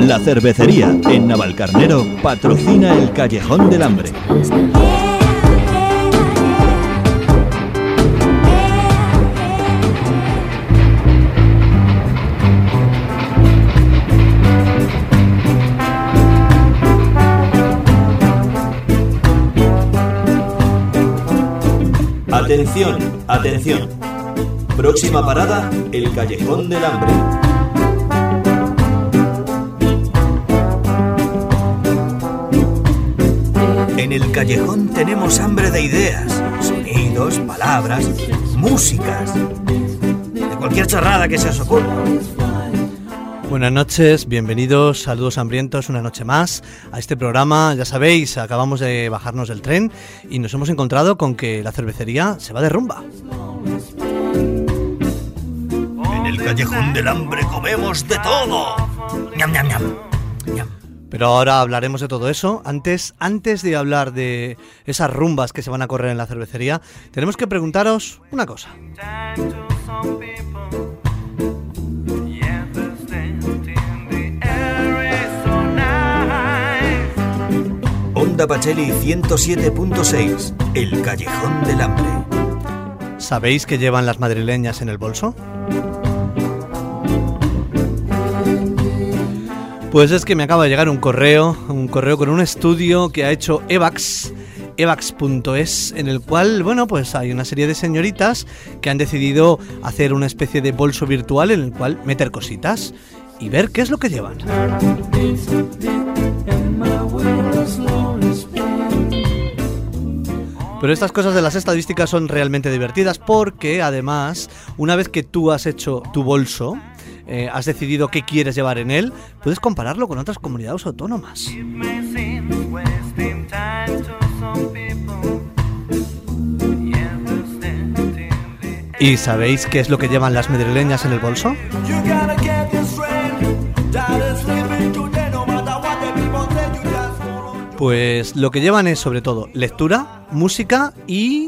La Cervecería, en Navalcarnero, patrocina el Callejón del Hambre. Atención, atención. Próxima parada, el Callejón del Hambre. En el callejón tenemos hambre de ideas, sonidos, palabras, músicas, de cualquier chorrada que se os ocurra. Buenas noches, bienvenidos, saludos hambrientos una noche más a este programa. Ya sabéis, acabamos de bajarnos del tren y nos hemos encontrado con que la cervecería se va de rumba. En el Callejón del Hambre comemos de todo. ¡Ñam, ñam, ñam! ¡Ñam! Pero ahora hablaremos de todo eso. Antes de hablar de esas rumbas que se van a correr en la cervecería, tenemos que preguntaros una cosa. Onda Pacheli 107.6, el Callejón del Hambre. ¿Sabéis que llevan las madrileñas en el bolso? Pues es que me acaba de llegar un correo con un estudio que ha hecho evax.es, en el cual, bueno, pues hay una serie de señoritas que han decidido hacer una especie de bolso virtual en el cual meter cositas y ver qué es lo que llevan. Pero estas cosas de las estadísticas son realmente divertidas porque, además, una vez que tú has hecho tu bolso, has decidido qué quieres llevar en él, puedes compararlo con otras comunidades autónomas. ¿Y sabéis qué es lo que llevan las madrileñas en el bolso? Pues lo que llevan es, sobre todo, lectura, música y...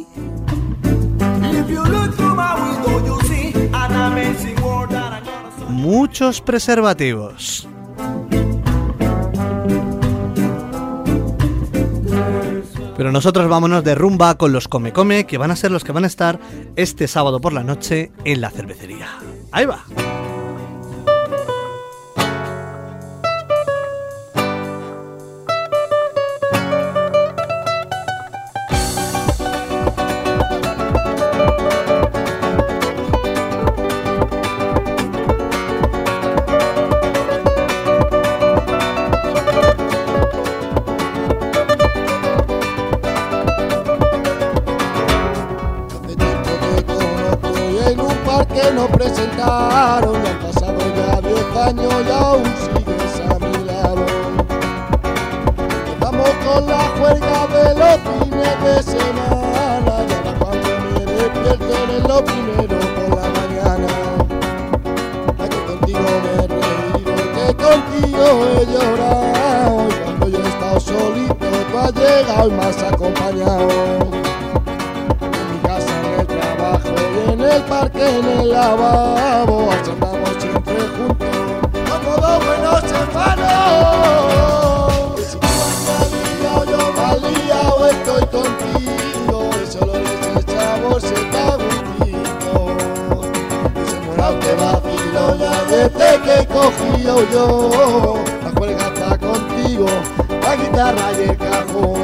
muchos preservativos. Pero nosotros vámonos de rumba con los Come Come, que van a ser los que van a estar este sábado por la noche en la cervecería. ¡Ahí va! presentaron, ya han pasado ya 10 años y aún sigues a mi lado. Estamos con la juerga de los fines de semana, y ahora cuando me despierto eres lo primero por la mañana. Ay, que contigo me he reído, que contigo he llorado, y cuando yo he estado solito tú has llegado y me has acompañado. En el parque, en el lavabo, allá andamos siempre juntos, como dos buenos hermanos. Si tú vas mal liado, yo mal liado, estoy contigo, y solo ese sabor se está gustito. Ese morado que vacilo ya desde que he cogido yo, la juerga está contigo, la guitarra y el cajón.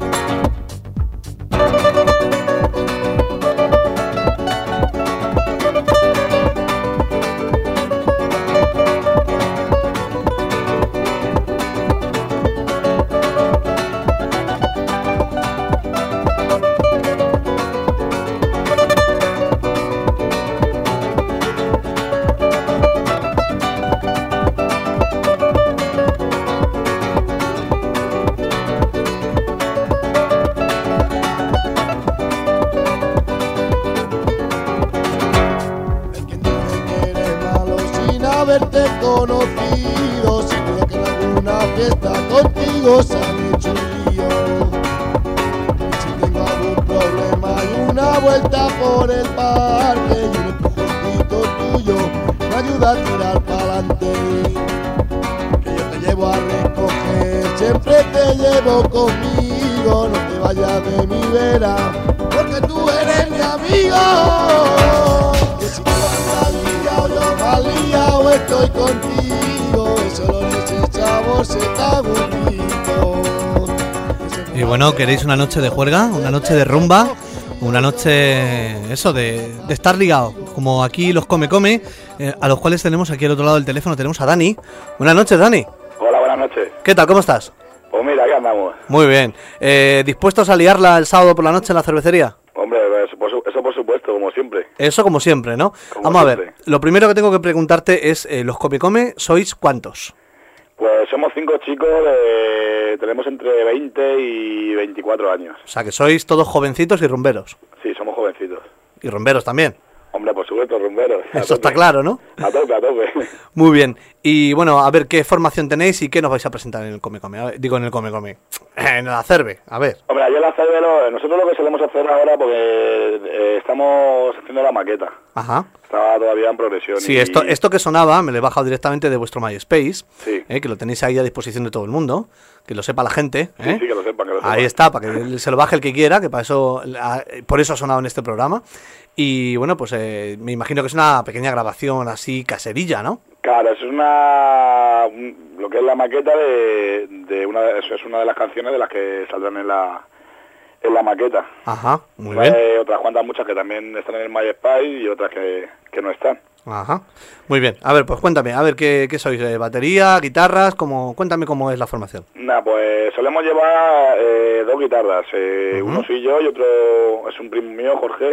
Haberte conocido, seguro que en alguna fiesta contigo se han hecho lío. Y si tengo algún problema y una vuelta por el parque y un empujoncito tuyo me ayuda a tirar para adelante. Que yo te vuelvo a recoger. Siempre te llevo conmigo, no te vayas de mi vera, porque tú eres mi amigo. Que si tú andas liado, yo más liado estoy contigo, solo en ese sabor se está bonito. Y bueno, ¿queréis una noche de juerga? ¿Una noche de rumba? Una noche, eso, de estar ligado, como aquí los Come, a los cuales tenemos aquí al otro lado del teléfono, tenemos a Dani. Buenas noches, Dani. Hola, buenas noches. ¿Qué tal? ¿Cómo estás? Pues mira, aquí andamos. Muy bien. ¿Dispuestos a liarla el sábado por la noche en la cervecería? Hombre, eso por supuesto, como siempre. Eso como siempre, ¿no? Vamos a ver, lo primero que tengo que preguntarte es, ¿los Come, sois cuántos? Pues somos 5 chicos, tenemos entre 20 y 24 años. O sea, que sois todos jovencitos y rumberos. Sí, somos jovencitos. Y rumberos también. Hombre, por supuesto, rumberos. Eso está claro, ¿no? A tope, a tope. Muy bien. Y bueno, a ver, ¿qué formación tenéis y qué nos vais a presentar en el Come? Digo, en el Come. En la Cerve, a ver. Hombre, ayer la Cerve, nosotros lo que solemos hacer ahora, porque estamos haciendo la maqueta. Ajá. Estaba todavía en progresión. Sí, esto que sonaba me lo he bajado directamente de vuestro MySpace, sí. Que lo tenéis ahí a disposición de todo el mundo, que lo sepa la gente. Sí, que lo sepa, Ahí está, para que se lo baje el que quiera, que para eso, por eso ha sonado en este programa. Y bueno, pues me imagino que es una pequeña grabación así caserilla, ¿no? Claro, es lo que es la maqueta eso es una de las canciones de las que saldrán en la maqueta. Ajá, muy bien. Otras cuantas, muchas que también están en el MySpace y otras que no están. Ajá, muy bien. A ver, pues cuéntame, a ver, ¿qué sois? ¿Batería, guitarras? Cuéntame cómo es la formación. Pues solemos llevar 2 guitarras. Uno soy yo y otro es un primo mío, Jorge.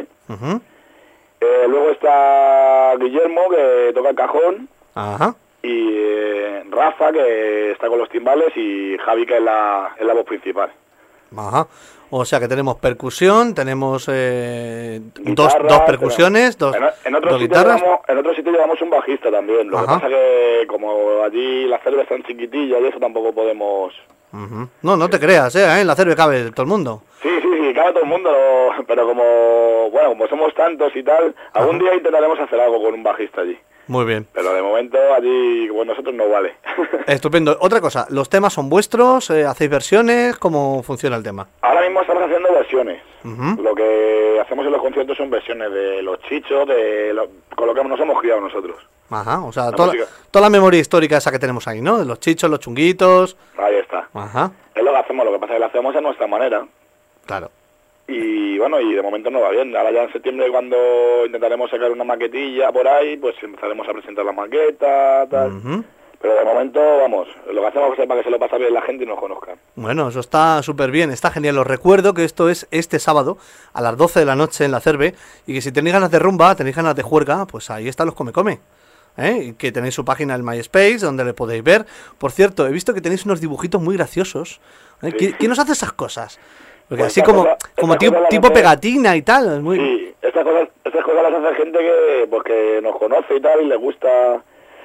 Luego está Guillermo, que toca el cajón. Ajá. Y Rafa, que está con los timbales, y Javi, que es la voz principal. Ajá. O sea que tenemos percusión, tenemos guitarra, dos percusiones, dos guitarras. En otro sitio llevamos un bajista también. Lo que pasa que como allí las cervezas están chiquitillas y eso tampoco podemos... No te creas, en la cerve cabe todo el mundo. Sí, cabe todo el mundo, pero como somos tantos y tal, algún día intentaremos hacer algo con un bajista allí. Muy bien. Pero de momento allí con nosotros no vale. Estupendo. Otra cosa, ¿los temas son vuestros? ¿Hacéis versiones? ¿Cómo funciona el tema? Ahora mismo estamos haciendo versiones. Lo que hacemos en los conciertos son versiones de los chichos, con lo que nos hemos criado nosotros. Ajá, o sea, toda la memoria histórica esa que tenemos ahí, ¿no? De los chichos, los chunguitos. Ahí está. Ajá. Es lo que hacemos, lo que pasa es que lo hacemos a nuestra manera. Claro. Y bueno, y de momento no va bien. Ahora ya en septiembre, cuando intentaremos sacar una maquetilla por ahí, pues empezaremos a presentar la maqueta, tal. Pero de momento, vamos, lo que hacemos es para que se lo pase bien la gente y nos conozcan. Bueno, eso está súper bien, está genial. Os recuerdo que esto es este sábado a las 12 de la noche en la Cerve, y que si tenéis ganas de rumba, tenéis ganas de juerga, pues ahí están los Come. Y que tenéis su página en MySpace, donde le podéis ver. Por cierto, he visto que tenéis unos dibujitos muy graciosos. Sí. ¿Quién os hace esas cosas? Porque pues así como tipo pegatina y tal. Muy... Sí, estas cosas las hace gente que nos conoce y tal, y le gusta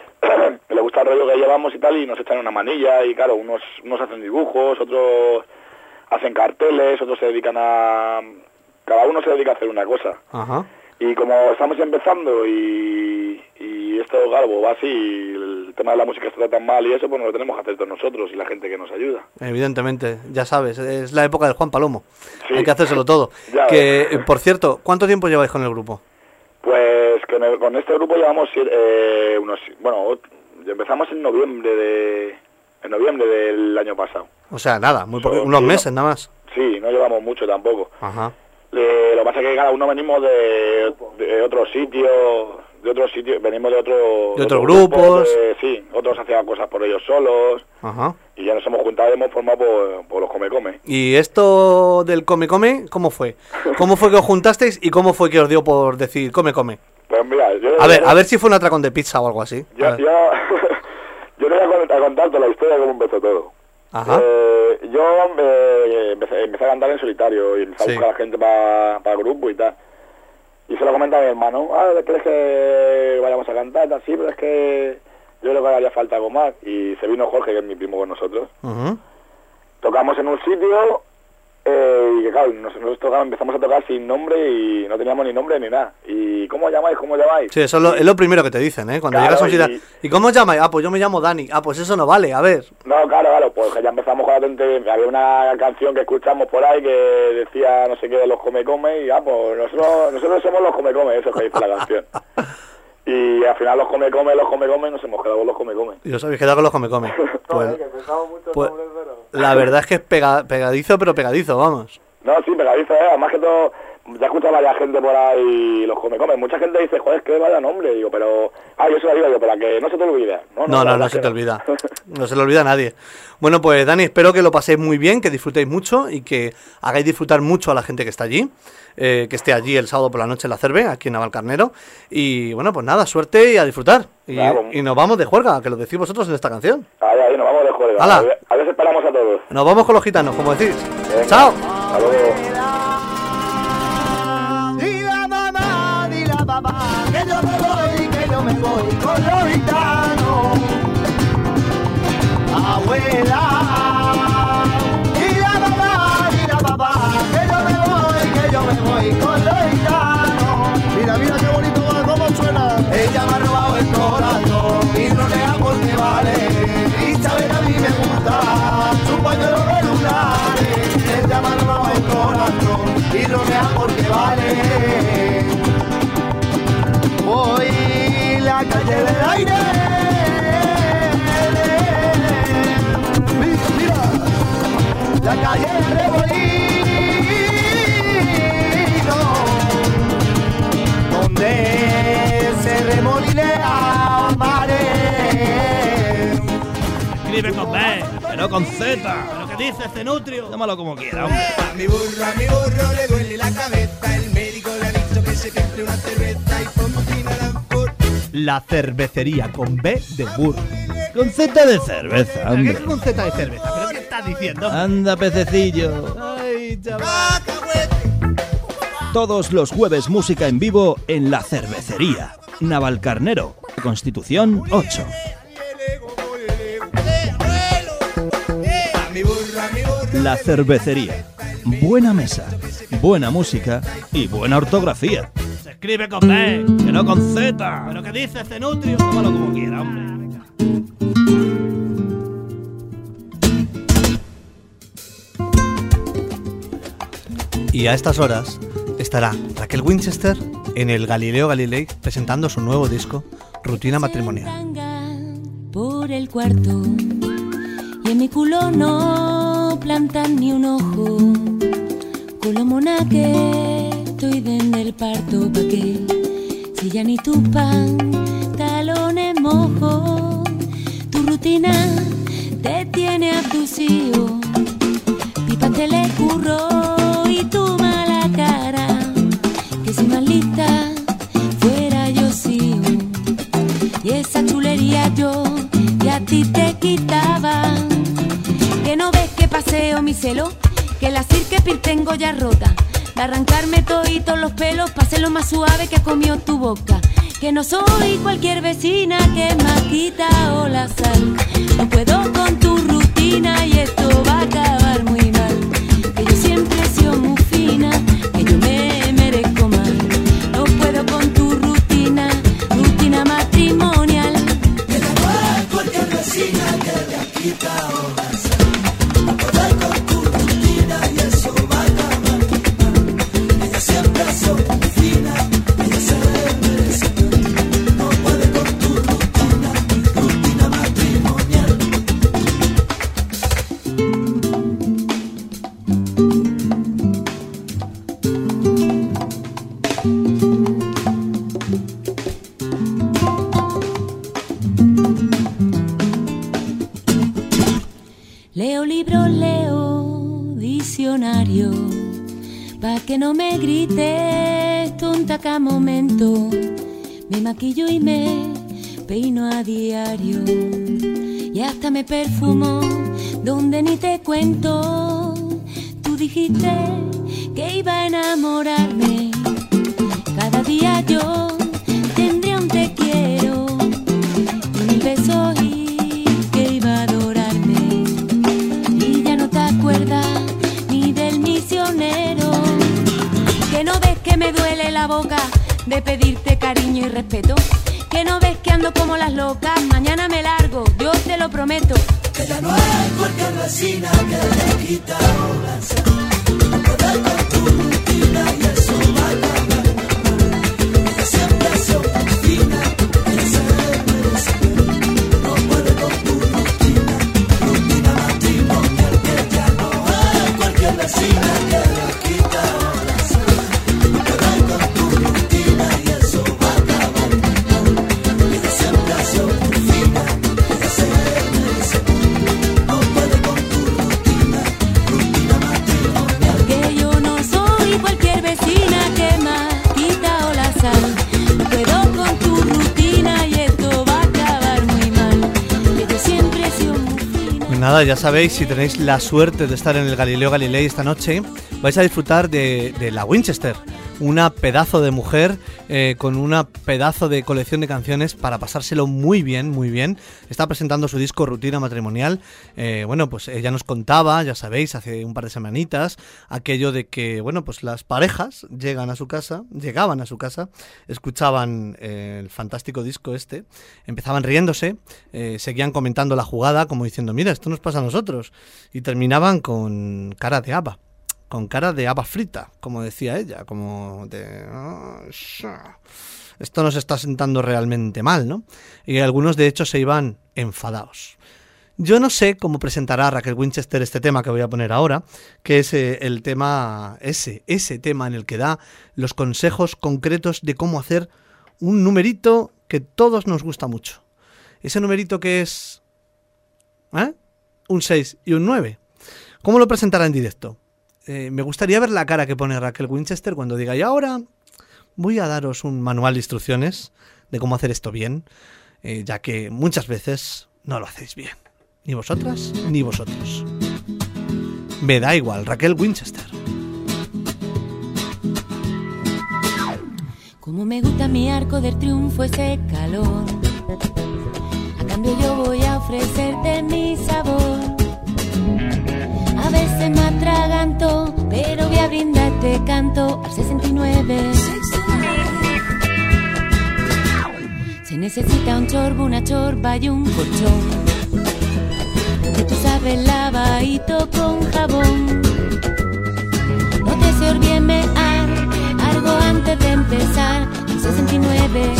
el rollo que llevamos y tal, y nos echan una manilla, y claro, unos hacen dibujos, otros hacen carteles, otros se dedican cada uno se dedica a hacer una cosa. Ajá. Y como estamos empezando y esto, claro, va así, el tema de la música está tan mal y eso, pues nos lo tenemos que hacer todos nosotros y la gente que nos ayuda. Evidentemente, ya sabes, es la época del Juan Palomo. Sí. Hay que hacérselo todo. Por cierto, ¿cuánto tiempo lleváis con el grupo? Pues con este grupo llevamos empezamos en noviembre del año pasado. O sea, nada, unos meses nada más. Sí, no llevamos mucho tampoco. Ajá. Lo que pasa es que cada uno venimos de otros sitios, venimos de otros grupos. Sí, otros hacían cosas por ellos solos. Ajá. Y ya nos hemos juntado y hemos formado por los Come. ¿Y esto del Come, cómo fue? ¿Cómo fue que os juntasteis y cómo fue que os dio por decir Come? Pues mira, a ver si fue un atracón de pizza o algo así. Yo le voy a contar toda la historia de cómo empezó todo. Ajá. Yo empecé a cantar en solitario y empecé a buscar a la gente para el grupo y tal. Y se lo comenta a mi hermano, ¿crees que vayamos a cantar? Sí, pero es que yo creo que haría falta algo más. Y se vino Jorge, que es mi primo con nosotros. Uh-huh. Tocamos en un sitio Y que claro, nosotros empezamos a tocar sin nombre y no teníamos ni nombre ni nada. ¿Y cómo llamáis? ¿Cómo llamáis? Sí, eso es lo primero que te dicen, ¿eh? Cuando Claro, llegas a un sitio. ¿Y cómo os llamáis? Ah, pues yo me llamo Dani. Ah, pues eso no vale, a ver. No, claro, pues que ya empezamos con la tontería. Había una canción que escuchamos por ahí que decía no sé qué de los come y pues nosotros somos los come, eso que dice la canción. Y al final los come, nos hemos quedado con los come. Y os habéis quedado con los come. Pues, que pensamos mucho pues, nombres, pero... la verdad es que es pegadizo, pero pegadizo, vamos. No, sí, pegadizo, además que todo... Ya he escuchado a varias gente por ahí los come. Mucha gente dice, joder, que vaya nombre. Digo, pero... yo se lo digo yo, para que no se te olvide. No se te olvida. No se le olvida a nadie. Bueno, pues Dani, espero que lo paséis muy bien, que disfrutéis mucho y que hagáis disfrutar mucho a la gente que está allí. Que esté allí el sábado por la noche en la Cerve, aquí en Navalcarnero. Y bueno, pues nada, suerte y a disfrutar. Y nos vamos de juerga, que lo decís vosotros en esta canción. Ahí, nos vamos de juerga. ¡Hala! A ver si esperamos a todos. Nos vamos con los gitanos, como decís. Venga. ¡Chao! Hasta luego. Dila mamá, que yo me voy con los gitanos. Abuela, dila mamá, que yo me voy con los gitanos. Mira qué bonito va, cómo suena. Ella me ha robado el corazón y no le hago que vale. Y sabe que a mí me gusta su pañuelo de lunares. Ella me ha robado el corazón y no le hago que vale. Voy la calle del aire. Mira, la calle del remolino, donde se remolinea mares. Escribe con B, pero con Z. ¿Pero qué dice este nutrio? Llámalo como quiera, hombre. A mi burro le duele la cabeza. El médico le ha dicho que se compre una cerveza y fontina por... La cervecería con B de burro. Con Z de cerveza, hombre. ¿Qué con Z de cerveza? ¿Pero qué estás diciendo? Anda, pececillo. Ay, chaval. Todos los jueves música en vivo en La Cervecería, Navalcarnero, Constitución 8. La Cervecería. Buena mesa, buena música y buena ortografía. Se escribe con B, que no con Z. ¿Pero qué dice este nutrio? Llámalo como quiera, hombre. Y a estas horas estará Raquel Winchester en el Galileo Galilei presentando su nuevo disco, Rutina Matrimonial. Por el cuarto y en mi culo no plantan ni un ojo. Culo mona que estoy desde el parto, pa' que si ya ni tu pantalones mojo. Tu rutina te tiene abducido, pipa te le curro y tu mala cara, que si más lista fuera yo sigo. Y esa chulería yo y a ti te quitaba. Que no ves que paseo mi celo, que la cirque tengo ya rota, de arrancarme toditos los pelos pa' hacerlo más suave que comió tu boca. Que no soy cualquier vecina que me ha quitado la sal. No puedo con tu rutina y esto va a acabar muy mal. Que yo siempre he sido muy fina, que yo me merezco más. No puedo con tu rutina, rutina matrimonial. Que no soy cualquier vecina que me ha quitado la sal. No puedo con tu rutina y eso va a acabar muy mal. Ella siempre ha sido muy fina, ella se merece. No puede con tu rutina, rutina matrimonial. Leo libros, leo diccionario, pa' que no me grites tonta cada momento. Me maquillo y me peino a diario, y hasta me perfumo donde ni te cuento. Tú dijiste que iba a enamorarme, cada día yo tendría un te quiero y 1000 besos y que iba a adorarme. Y ya no te acuerdas ni del mismo vuelvas loca, mañana me largo, yo te lo prometo. Que ya no hay cualquier vecina que le quita horas. Poder con tu rutina y eso va a acabar. Ella siempre ha sido fina, ella se merece. No puede con tu rutina, rutina matrimonial. Que ya no hay cualquier vecina que le quita horas. Poder con tu rutina y eso va a acabar. Ella siempre ha sido fina, ella se merece. No puede con tu rutina, rutina matrimonial. Que yo no soy cualquier vecina que me quita o la sal. No puedo con tu rutina y esto va a acabar muy mal. Que yo siempre he sido muy fina. Pues nada, ya sabéis, si tenéis la suerte de estar en el Galileo Galilei esta noche, vais a disfrutar de la Winchester, una pedazo de mujer con una pedazo de colección de canciones para pasárselo muy bien, muy bien. Está presentando su disco Rutina Matrimonial. Bueno, pues ella nos contaba, ya sabéis, hace un par de semanitas, aquello de que, bueno, pues las parejas llegaban a su casa, escuchaban el fantástico disco este, empezaban riéndose, seguían comentando la jugada como diciendo, mira, esto nos pasa a nosotros, y terminaban con cara de haba. Con cara de haba frita, como decía ella, como de... esto nos está sentando realmente mal, ¿no? Y algunos, de hecho, se iban enfadados. Yo no sé cómo presentará Raquel Winchester este tema que voy a poner ahora, que es el tema, ese tema en el que da los consejos concretos de cómo hacer un numerito que todos nos gusta mucho. Ese numerito que es... un 6 y un 9. ¿Cómo lo presentará en directo? Me gustaría ver la cara que pone Raquel Winchester cuando diga, y ahora voy a daros un manual de instrucciones de cómo hacer esto bien, ya que muchas veces no lo hacéis bien. Ni vosotras, ni vosotros. Me da igual, Raquel Winchester. Como me gusta mi arco del triunfo, ese calor. A cambio yo voy a ofrecerte mi sabor. A veces me atraganto, pero voy a brindarte canto al 69. Se necesita un chorbo, una chorba y un colchón. Que tú sabes lavadito con jabón. No te se olvide mear algo antes de empezar al 69.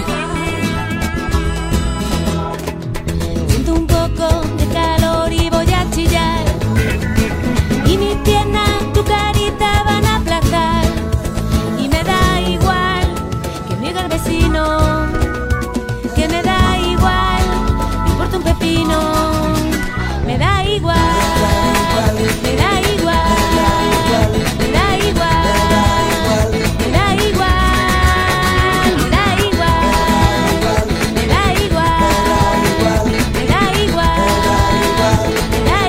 Siento un poco de calor y voy a chillar. Y mis piernas tu carita van a aplastar. Y me da igual que me diga el vecino, que me da igual, me importa un pepino. Me da igual, me da igual, me da igual, me da igual, me da igual, me da igual, me da igual, me da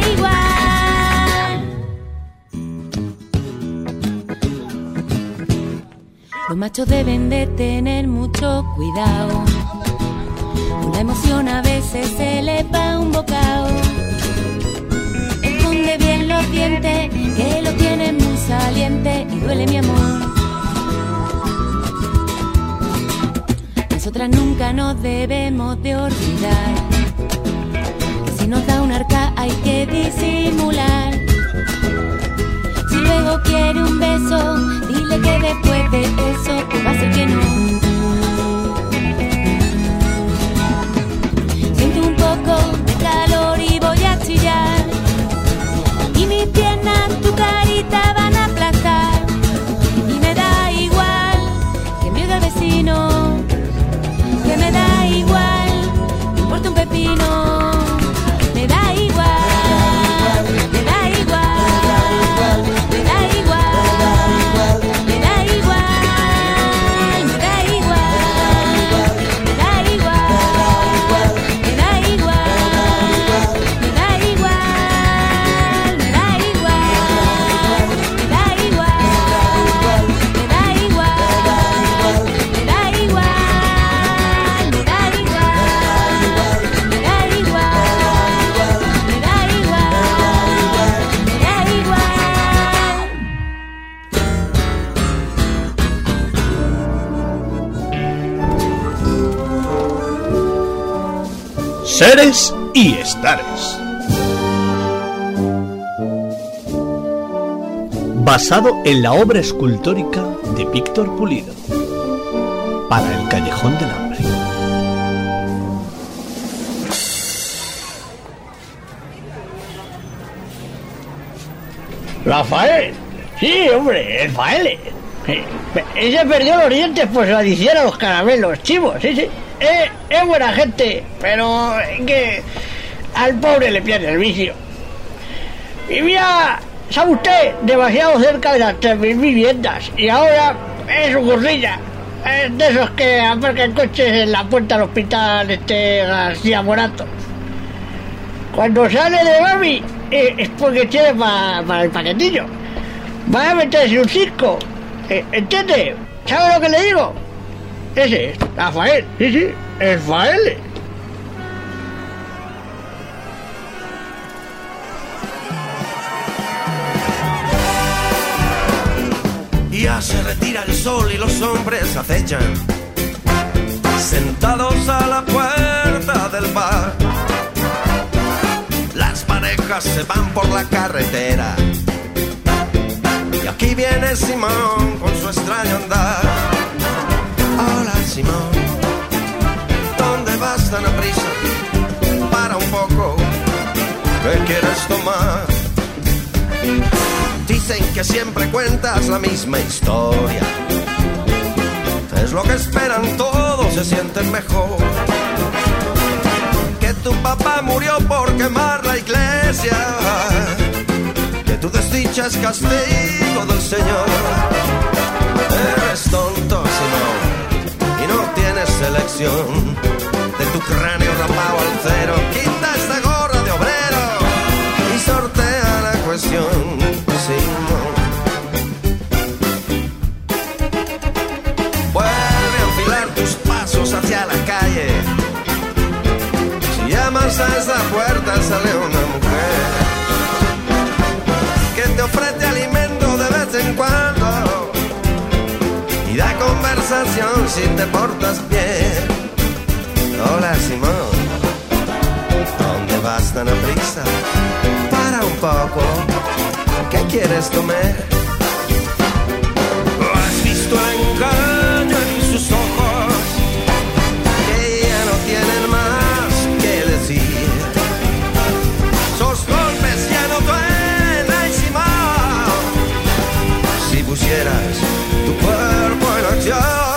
igual. Los machos deben de tener mucho cuidado. Una emoción a veces se le va un bocado. Esconde bien los dientes, que lo tienen muy saliente y duele mi amor. Nosotras nunca nos debemos de olvidar que si nos da un arca hay que disimular. Si luego quiere un beso, dile que después de eso pues va a ser que no. Siento un poco de calor y voy a chillar. Y mis piernas tu carita van a aplastar. Y me da igual que me oiga el vecino, que me da igual, me importa un pepino. Me da igual, me da igual, me da igual, me da igual, me da Seres y estares. Basado en la obra escultórica de Víctor Pulido. Para el Callejón del Hambre. Rafael. Sí, hombre, el Faele. Ese perdió los dientes pues lo hicieron los caramelos chivos, sí. Es buena gente, pero que al pobre le pierde el vicio. Vivía, ¿sabe usted?, demasiado cerca de las 3.000 viviendas y ahora es su corsilla. Es de esos que aparcan coches en la puerta del hospital García Morato. Cuando sale de Babi es porque tiene para el paquetillo. Va a meterse un circo. ¿Entiende? ¿Sabe lo que le digo? Ese es Rafael. Sí, el Faele. Ya se retira el sol y los hombres acechan, sentados a la puerta del bar. Las parejas se van por la carretera y aquí viene Simón con su extraño andar. Hola Simón, ¿dónde vas tan aprisa? Para un poco, ¿qué quieres tomar? Dicen que siempre cuentas la misma historia. Es lo que esperan todos, se sienten mejor. Que tu papá murió por quemar la iglesia, que tu desdicha es castigo del Señor. Eres tonto, Simón, y no tienes selección. De tu cráneo rapado al cero, quita esta gorra de obrero y sortea la cuestión. Vuelve a enfilar tus pasos hacia la calle. Si llamas a esa puerta sale una mujer que te ofrece alimento de vez en cuando y da conversación si te portas bien. Hola Simón, ¿dónde vas tan aprisa? Para un poco, ¿qué quieres comer? ¿Has visto el engaño en sus ojos? Que ya no tienen más que decir. Sus golpes ya no duelen, Simón. Si pusieras tu cuerpo en acción,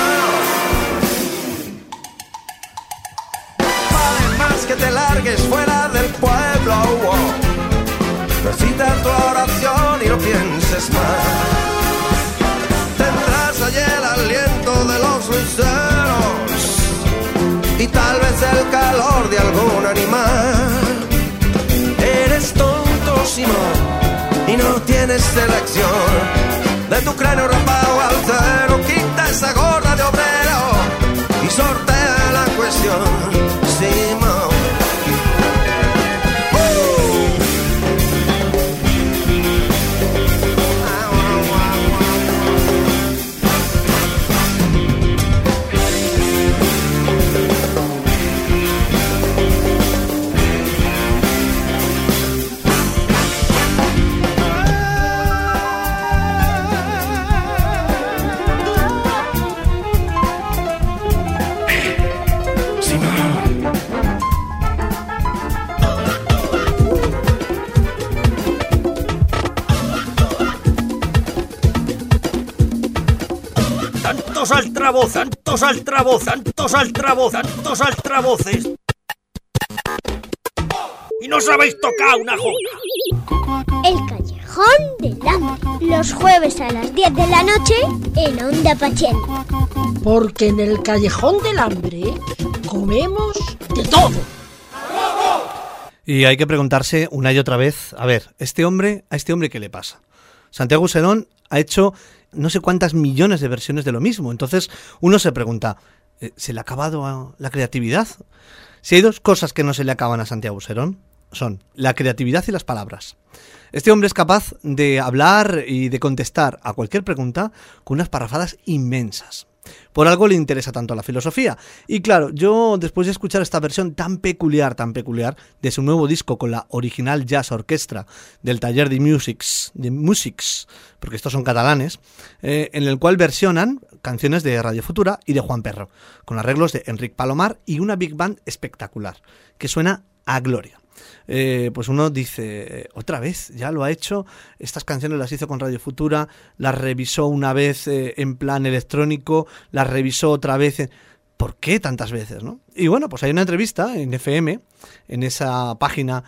vale más que te largues fuera del pueblo. Recita tu oración y no pienses más. Tendrás allí el aliento de los luceros y tal vez el calor de algún animal. Eres tonto, Simón, y no tienes selección. De tu cráneo rapado al cero, quita esa gorra de obrero y sortea la cuestión, Simón. Tantos altavoces. Y no sabéis tocar una jota. El Callejón del Hambre. Los jueves a las 10 de la noche en Onda Pachel. Porque en el Callejón del Hambre comemos de todo. Y hay que preguntarse una y otra vez, a ver, a este hombre ¿qué le pasa? Santiago Userón ha hecho no sé cuántas millones de versiones de lo mismo. Entonces uno se pregunta, ¿se le ha acabado la creatividad? Si hay dos cosas que no se le acaban a Santiago Userón, son la creatividad y las palabras. Este hombre es capaz de hablar y de contestar a cualquier pregunta con unas parrafadas inmensas. Por algo le interesa tanto la filosofía. Y claro, yo después de escuchar esta versión tan peculiar de su nuevo disco con la original Jazz Orquestra del taller de Musics, porque estos son catalanes, en el cual versionan canciones de Radio Futura y de Juan Perro, con arreglos de Enric Palomar y una big band espectacular, que suena a gloria. Pues uno dice, otra vez, ya lo ha hecho, estas canciones las hizo con Radio Futura, las revisó una vez en plan electrónico, las revisó otra vez, ¿por qué tantas veces, no? Y bueno, pues hay una entrevista en FM, en esa página,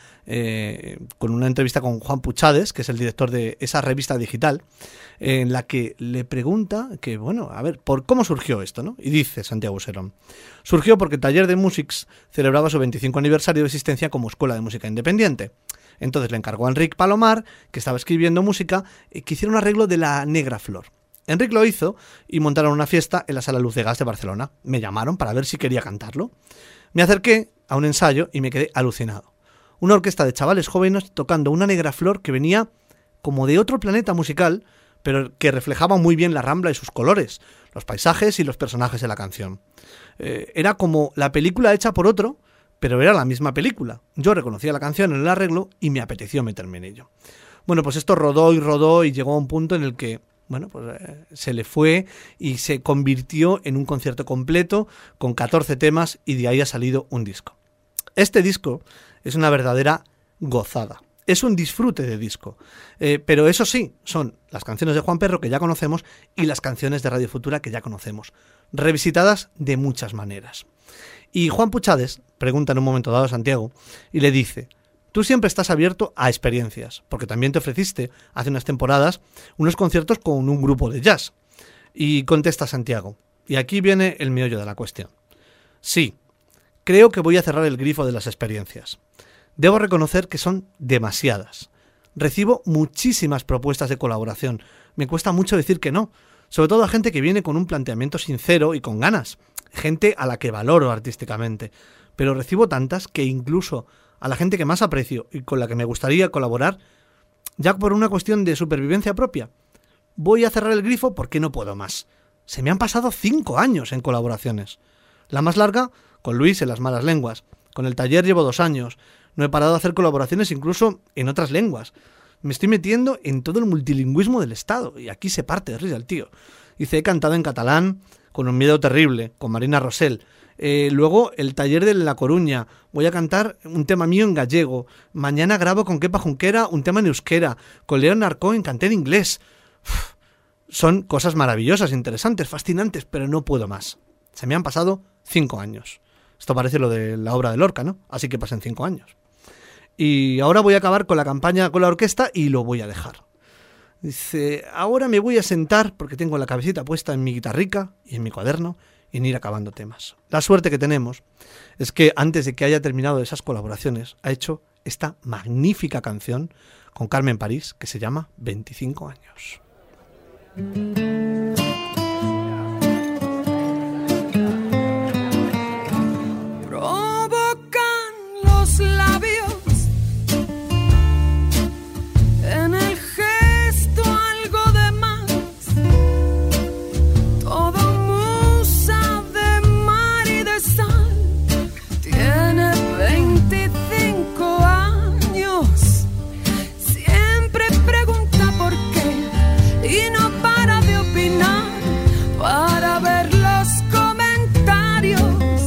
con una entrevista con Juan Puchades, que es el director de esa revista digital, en la que le pregunta que, bueno, a ver, ¿por cómo surgió esto, no? Y dice Santiago Serón, surgió porque el taller de Musics celebraba su 25 aniversario de existencia como escuela de música independiente. Entonces le encargó a Enric Palomar, que estaba escribiendo música, que hiciera un arreglo de La Negra Flor. Enric lo hizo y montaron una fiesta en la Sala Luz de Gas de Barcelona. Me llamaron para ver si quería cantarlo. Me acerqué a un ensayo y me quedé alucinado. Una orquesta de chavales jóvenes tocando una negra flor que venía como de otro planeta musical, pero que reflejaba muy bien la Rambla y sus colores, los paisajes y los personajes de la canción. Era como la película hecha por otro, pero era la misma película. Yo reconocía la canción en el arreglo y me apeteció meterme en ello. Bueno, pues esto rodó y llegó a un punto en el que, bueno, pues se le fue y se convirtió en un concierto completo con 14 temas y de ahí ha salido un disco. Este disco es una verdadera gozada. Es un disfrute de disco, pero eso sí, son las canciones de Juan Perro que ya conocemos y las canciones de Radio Futura que ya conocemos, revisitadas de muchas maneras. Y Juan Puchades pregunta en un momento dado a Santiago y le dice, tú siempre estás abierto a experiencias, porque también te ofreciste hace unas temporadas unos conciertos con un grupo de jazz. Y contesta Santiago, y aquí viene el meollo de la cuestión. Sí, creo que voy a cerrar el grifo de las experiencias. Debo reconocer que son demasiadas. Recibo muchísimas propuestas de colaboración. Me cuesta mucho decir que no, sobre todo a gente que viene con un planteamiento sincero y con ganas, gente a la que valoro artísticamente, pero recibo tantas que incluso a la gente que más aprecio y con la que me gustaría colaborar, ya por una cuestión de supervivencia propia, voy a cerrar el grifo porque no puedo más. Se me han pasado 5 años en colaboraciones. La más larga con Luis en Las Malas Lenguas. Con el taller llevo 2 años. No he parado de hacer colaboraciones incluso en otras lenguas. Me estoy metiendo en todo el multilingüismo del Estado y aquí se parte de risa el tío. He cantado en catalán con Un miedo terrible, con Marina Rosell. Luego el taller de La Coruña. Voy a cantar un tema mío en gallego. Mañana grabo con Kepa Junquera un tema en euskera. Con Leonard Cohen canté en inglés. Son cosas maravillosas, interesantes, fascinantes, pero no puedo más. Se me han pasado 5 años. Esto parece lo de la obra de Lorca, ¿no? Así que pasen 5 años. Y ahora voy a acabar con la campaña con la orquesta y lo voy a dejar. Dice, ahora me voy a sentar, porque tengo la cabecita puesta en mi guitarrica y en mi cuaderno, y en ir acabando temas. La suerte que tenemos es que antes de que haya terminado esas colaboraciones, ha hecho esta magnífica canción con Carmen París, que se llama 25 años. Provocan los labios en el gesto algo de más, todo musa de mar y de sal. Tiene 25 años, siempre pregunta por qué y no para de opinar para ver los comentarios,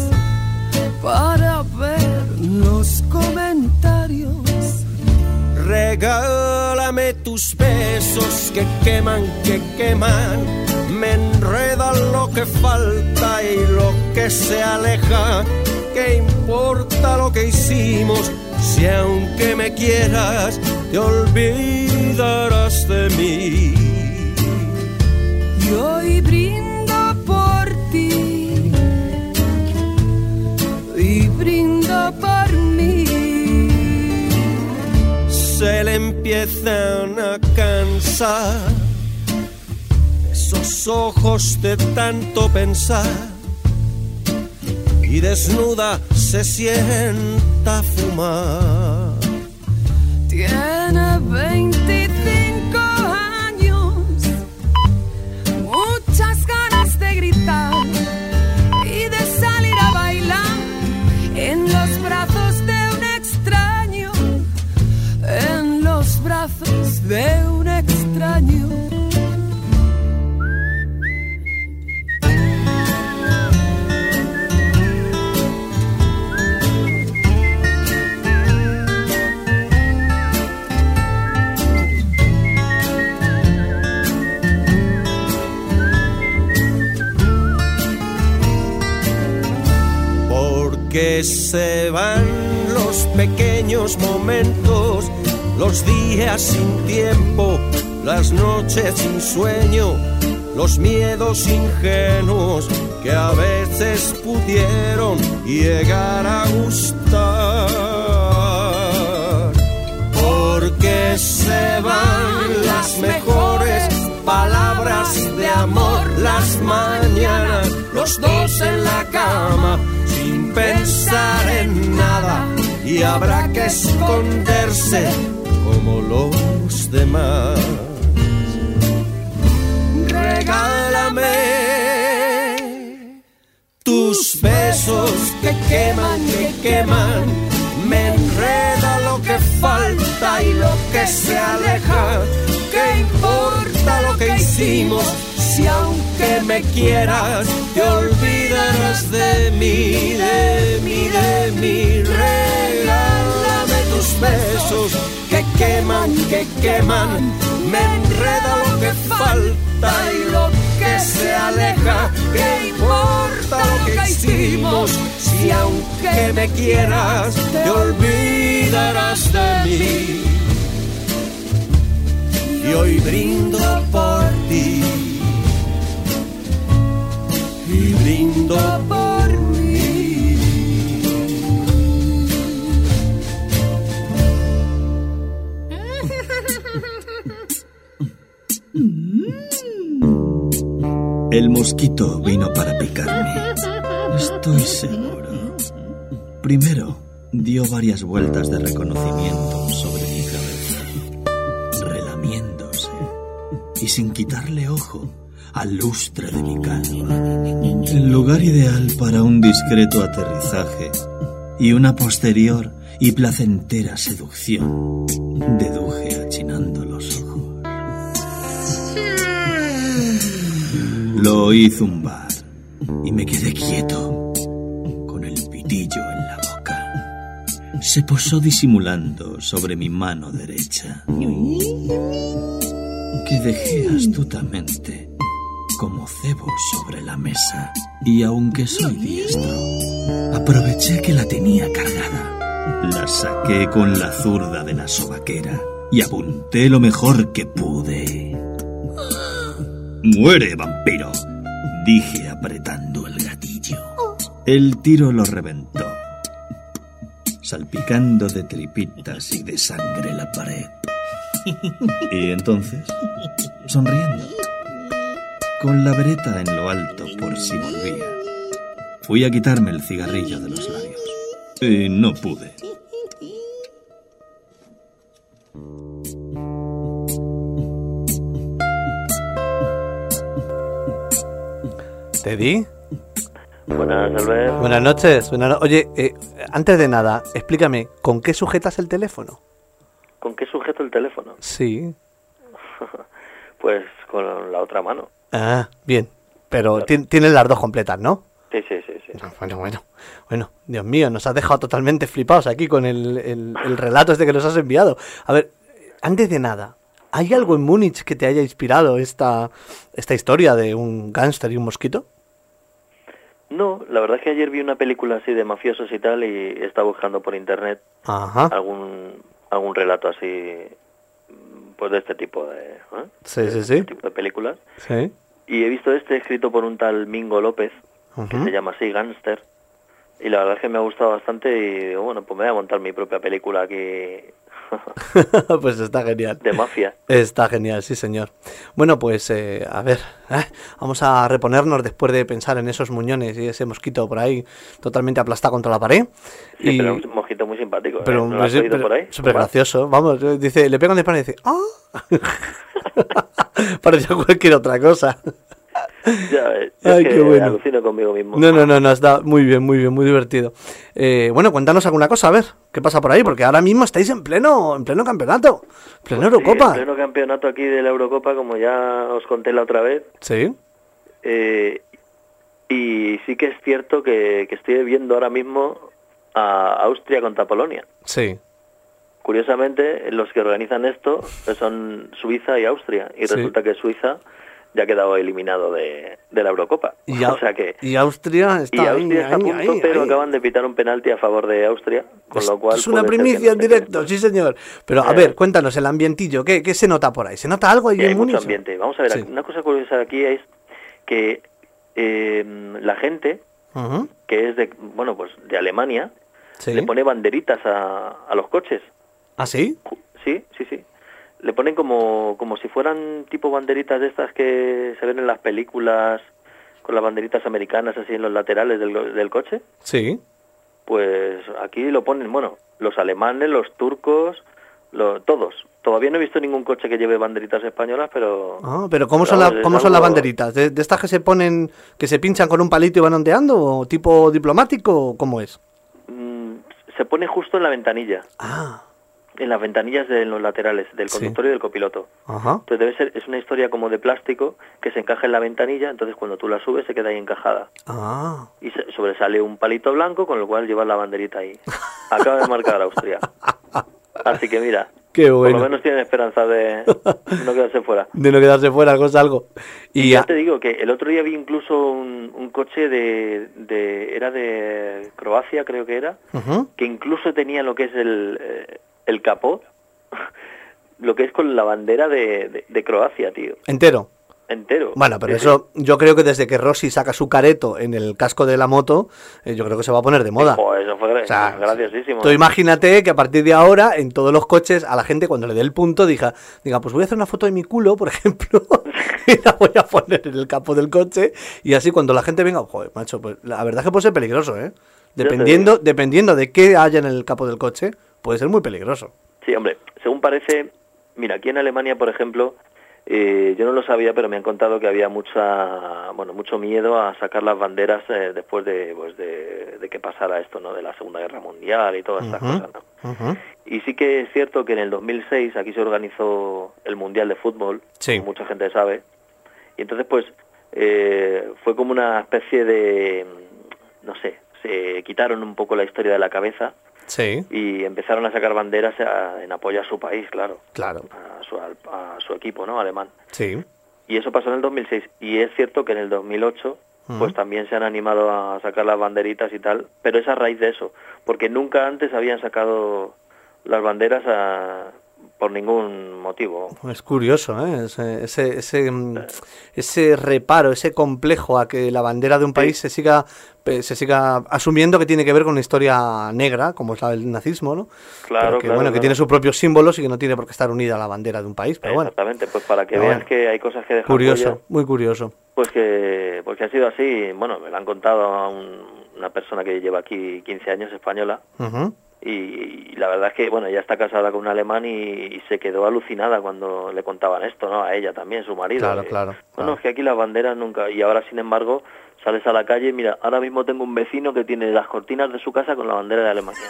para ver los comentarios. Regálame tus besos que queman, me enredan lo que falta y lo que se aleja. ¿Qué importa lo que hicimos si aunque me quieras te olvidarás de mí? Y hoy brindo por ti y brindo por mí. Se le empiezan a cansar esos ojos de tanto pensar y desnuda se sienta a fumar. Tiene 25 años, muchas ganas de gritar. Porque se van los pequeños momentos, los días sin tiempo, las noches sin sueño, los miedos ingenuos que a veces pudieron llegar a gustar. Porque se van las mejores palabras de amor, las mañanas, los dos en la cama, sin pensar en nada, y habrá que esconderse como los demás. Regálame tus besos que queman, me enreda lo que falta y lo que se aleja. ¿Qué importa lo que hicimos si aunque me quieras te olvidarás de mí, de mí, de mí? Regálame tus besos que queman, me enreda lo que falta y lo que se aleja. ¿Qué importa lo que hicimos si aunque me quieras te olvidarás de mí? Y hoy brindo por ti y brindo por mí. El mosquito vino para picarme, estoy seguro. Primero dio varias vueltas de reconocimiento sobre mi cabeza, relamiéndose y sin quitarle ojo al lustre de mi calva. El lugar ideal para un discreto aterrizaje y una posterior y placentera seducción, deduje achinando los ojos. Lo oí zumbar y me quedé quieto, con el pitillo en la boca. Se posó disimulando sobre mi mano derecha, que dejé astutamente como cebo sobre la mesa, y aunque soy diestro, aproveché que la tenía cargada. La saqué con la zurda de la sobaquera y apunté lo mejor que pude. ¡Muere, vampiro!, dije apretando el gatillo. El tiro lo reventó, salpicando de tripitas y de sangre la pared. Y entonces, sonriendo, con la vereta en lo alto por si volvía, fui a quitarme el cigarrillo de los labios. Y no pude. ¿Teddy? Buenas, Albert. Buenas noches. Oye, antes de nada, explícame, ¿con qué sujetas el teléfono? ¿Con qué sujeto el teléfono? Sí. Pues con la otra mano. Ah, bien. Pero tienes las dos completas, ¿no? Sí. Bueno, Dios mío, nos has dejado totalmente flipados aquí con el relato este que nos has enviado. A ver, antes de nada, ¿hay algo en Múnich que te haya inspirado esta historia de un gángster y un mosquito? No, la verdad es que ayer vi una película así de mafiosos y tal, y estaba buscando por internet algún relato así, pues de este tipo de Sí. este tipo de películas. Sí. Y he visto escrito por un tal Mingo López, que se llama así, Gánster, y la verdad es que me ha gustado bastante, y digo, bueno, pues me voy a montar mi propia película aquí. Pues está genial. De mafia. Está genial, sí señor. Bueno, pues a ver, vamos a reponernos después de pensar en esos muñones y ese mosquito por ahí totalmente aplastado contra la pared. Sí, pero un mosquito muy simpático. Pero, ¿No lo has oído por ahí? Súper gracioso. Vamos, dice, le pegan de pan y dice, ¡ah! Parecía cualquier otra cosa. Ya, Ay, qué bueno. Alucino conmigo mismo. No, está muy bien, muy divertido. Bueno, cuéntanos alguna cosa, a ver, ¿qué pasa por ahí? Porque ahora mismo estáis en pleno campeonato, pleno Eurocopa. Sí, en pleno campeonato aquí de la Eurocopa, como ya os conté la otra vez. Sí. Y sí que es cierto que estoy viendo ahora mismo a Austria contra Polonia. Sí. Curiosamente, los que organizan esto son Suiza y Austria, y Sí. resulta que Suiza ya ha quedado eliminado de la Eurocopa. O sea que... Y Austria está está a punto, pero acaban de pitar un penalti a favor de Austria, con lo cual... Es una primicia en directo, sí señor. Pero a ver, cuéntanos el ambientillo, ¿qué se nota por ahí? ¿Se nota algo ahí en Múnich? Hay mucho ambiente. Vamos a ver, una cosa curiosa aquí es que la gente, que es de Alemania, le pone banderitas a los coches. ¿Ah, sí? Sí. Le ponen como si fueran tipo banderitas de estas que se ven en las películas, con las banderitas americanas así en los laterales del coche. Sí. Pues aquí lo ponen, los alemanes, los turcos, todos. Todavía no he visto ningún coche que lleve banderitas españolas, pero... pero ¿cómo son las banderitas? ¿De estas que se ponen, que se pinchan con un palito y van ondeando? ¿O tipo diplomático? ¿Cómo es? Se pone justo en la ventanilla. En las ventanillas de los laterales, del conductor y del copiloto. Entonces es una historia como de plástico que se encaja en la ventanilla, entonces cuando tú la subes se queda ahí encajada. Y sobresale un palito blanco, con lo cual llevas la banderita ahí. Acaba de marcar Austria. Así que mira, qué bueno. Por lo menos tienen esperanza de no quedarse fuera. De no quedarse fuera, algo. Y ya te digo que el otro día vi incluso un coche era de Croacia, creo que era, que incluso tenía lo que es el capó, lo que es con la bandera de Croacia, tío. ¿Entero? Entero. Bueno, pero eso yo creo que desde que Rossi saca su careto en el casco de la moto, yo creo que se va a poner de moda. Eso fue graciosísimo. Tú imagínate que a partir de ahora, en todos los coches, a la gente cuando le dé el punto diga, pues voy a hacer una foto de mi culo, por ejemplo, y la voy a poner en el capó del coche, y así cuando la gente venga, joder, macho, pues la verdad es que puede ser peligroso, ¿eh? Dependiendo de qué haya en el capó del coche, puede ser muy peligroso. Sí, hombre, según parece, mira, aquí en Alemania, por ejemplo, yo no lo sabía, pero me han contado que había mucho miedo a sacar las banderas después de que pasara esto, ¿no? De la Segunda Guerra Mundial y todas estas cosas, ¿no? Y sí que es cierto que en el 2006 aquí se organizó el Mundial de Fútbol, como mucha gente sabe, y entonces pues fue como una especie de, no sé, se quitaron un poco la historia de la cabeza. Sí. Y empezaron a sacar banderas en apoyo a su país, claro. A su equipo, ¿no? Alemán. Sí. Y eso pasó en el 2006. Y es cierto que en el 2008 pues también se han animado a sacar las banderitas y tal, pero es a raíz de eso, porque nunca antes habían sacado las banderas por ningún motivo. Es curioso, ¿eh? Ese reparo, ese complejo a que la bandera de un país se siga asumiendo que tiene que ver con una historia negra, como es la del nazismo, ¿no? Claro, que tiene sus propios símbolos y que no tiene por qué estar unida a la bandera de un país, pero exactamente, pues para que veas que hay cosas que dejan curioso, huella, muy curioso. Pues que ha sido así, me lo han contado a una persona que lleva aquí 15 años, española, y la verdad es que, ella está casada con un alemán y se quedó alucinada cuando le contaban esto, ¿no? A ella también, su marido. Claro. Es que aquí las banderas nunca, y ahora sin embargo sales a la calle y mira, ahora mismo tengo un vecino que tiene las cortinas de su casa con la bandera de Alemania.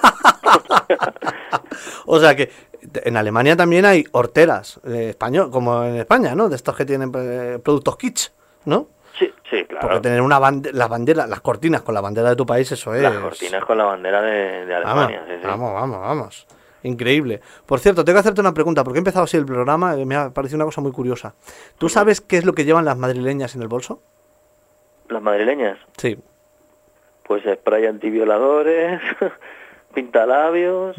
O sea que en Alemania también hay horteras, como en España, ¿no? De estos que tienen productos kitsch, ¿no? Sí, claro. Porque tener las cortinas con la bandera de tu país, eso es... Las cortinas con la bandera de Alemania, sí. Vamos. Increíble. Por cierto, tengo que hacerte una pregunta, porque he empezado así el programa y me ha parecido una cosa muy curiosa. ¿Tú sabes qué es lo que llevan las madrileñas en el bolso? ¿Las madrileñas? Sí. Pues spray antivioladores, pintalabios...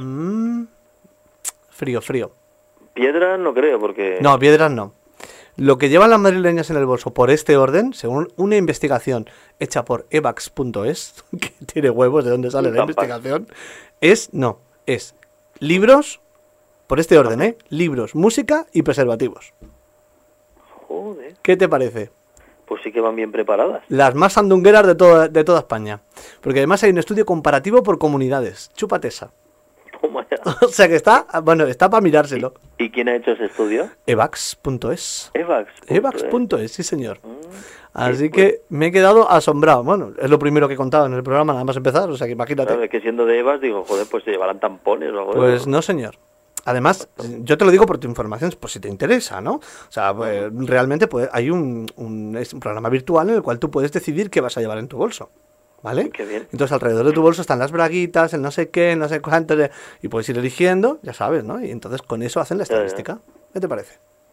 Frío. Piedras no creo, porque... No, piedras no. Lo que llevan las madrileñas en el bolso por este orden, según una investigación hecha por evax.es, que tiene huevos de dónde sale la investigación, es libros, por este orden, libros, música y preservativos. Joder. ¿Qué te parece? Pues sí que van bien preparadas. Las más sandungueras de toda España. Porque además hay un estudio comparativo por comunidades. Chúpate esa. Toma ya. O sea que está para mirárselo. ¿Y quién ha hecho ese estudio? Evax.es. Evax.es, sí señor. Así que me he quedado asombrado. Bueno, es lo primero que he contado en el programa, nada más empezar, o sea que imagínate. Claro, es que siendo de Evax digo, joder, pues se llevarán tampones o algo. Pues no, señor. Además, yo te lo digo por tu información, por si te interesa, ¿no? O sea, realmente hay un programa virtual en el cual tú puedes decidir qué vas a llevar en tu bolso. ¿Vale? Qué bien. Entonces alrededor de tu bolso están las braguitas, el no sé qué, no sé cuánto, y puedes ir eligiendo, ya sabes, ¿no? Y entonces con eso hacen la estadística. ¿Qué te parece?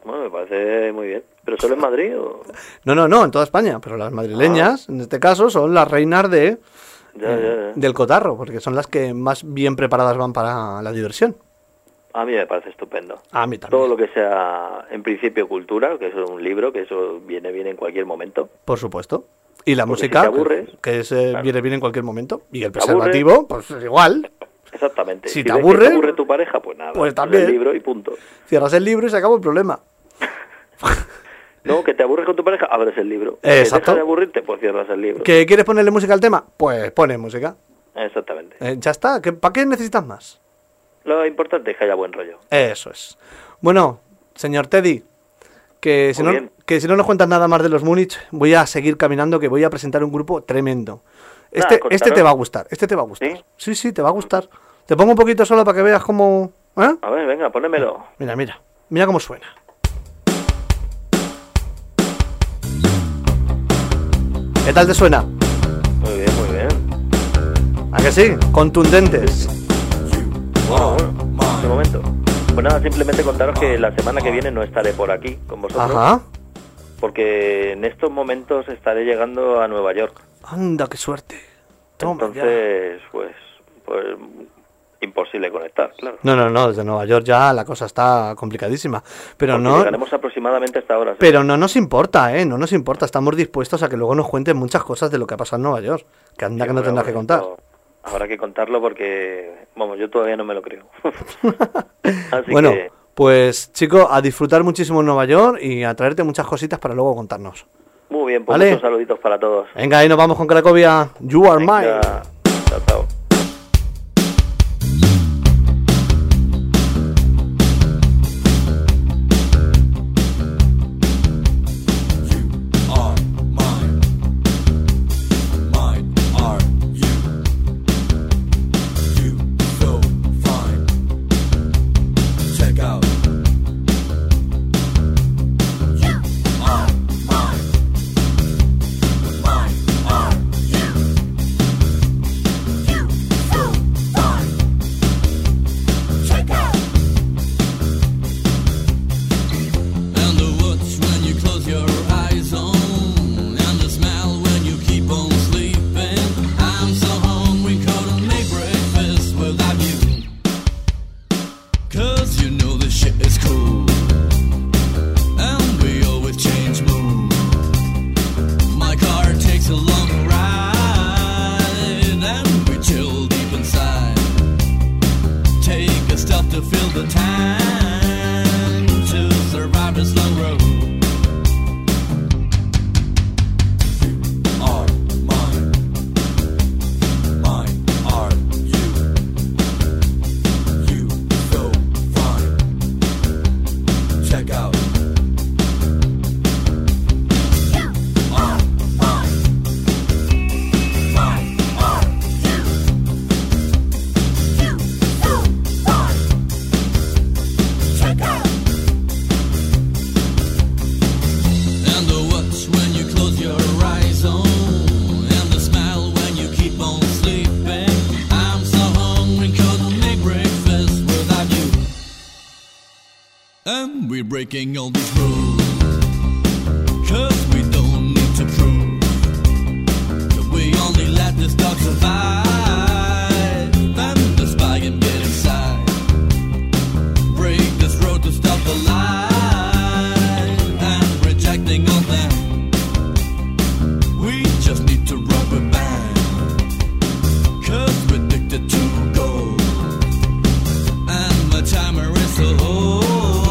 Bueno, me parece muy bien. ¿Pero solo en Madrid o...? No, en toda España, pero las madrileñas, en este caso, son las reinas de del cotarro, porque son las que más bien preparadas van para la diversión. A mí me parece estupendo. A mí también. Todo lo que sea, en principio, cultura, que eso es un libro, que eso viene bien en cualquier momento. Por supuesto. Y la Porque música, si te aburres, que es, claro. viene bien en cualquier momento. Y el te aburres, preservativo, pues igual. Exactamente. Si ves te que aburre, te aburre tu pareja, pues nada. pues también. El libro y punto. Cierras el libro y se acabó el problema. No, que te aburres con tu pareja, abres el libro. Exacto. Que dejas de aburrirte, pues cierras el libro. ¿Que quieres ponerle música al tema? Pues pones música. Exactamente. Ya está. ¿Para qué necesitas más? Lo importante es que haya buen rollo. Eso es. Bueno, señor Teddy, que si no nos cuentas nada más de los Múnich, voy a seguir caminando, que voy a presentar un grupo tremendo. Este te va a gustar, Sí, te va a gustar. Te pongo un poquito solo para que veas cómo... ¿eh? A ver, venga, pónemelo. Mira cómo suena. ¿Qué tal te suena? Muy bien, muy bien. ¿A que sí? Contundentes. Bueno, un momento. Pues nada, simplemente contaros que la semana que viene no estaré por aquí con vosotros. Ajá. Porque en estos momentos estaré llegando a Nueva York. Anda, qué suerte. Toma, entonces, pues imposible conectar, claro. No, desde Nueva York ya la cosa está complicadísima. Pero porque no... llegaremos aproximadamente a esta hora. ¿Sí? Pero no nos importa, no nos importa. Estamos dispuestos a que luego nos cuenten muchas cosas de lo que ha pasado en Nueva York. Que anda, sí, que no tendrás que contar. Habrá que contarlo porque, vamos, yo todavía no me lo creo. Así bueno, que... pues chico, a disfrutar muchísimo en Nueva York y a traerte muchas cositas para luego contarnos. Muy bien, pues ¿vale? Muchos saluditos para todos. Venga, ahí nos vamos con Cracovia. You are mine. Chao, chao. Breaking all these rules, 'cause we don't need to prove that we only let this dog survive. And the spy can get inside, break this road to stop the lie, and rejecting all them, we just need to rub a band, 'cause we're addicted to gold, and my timer is so old.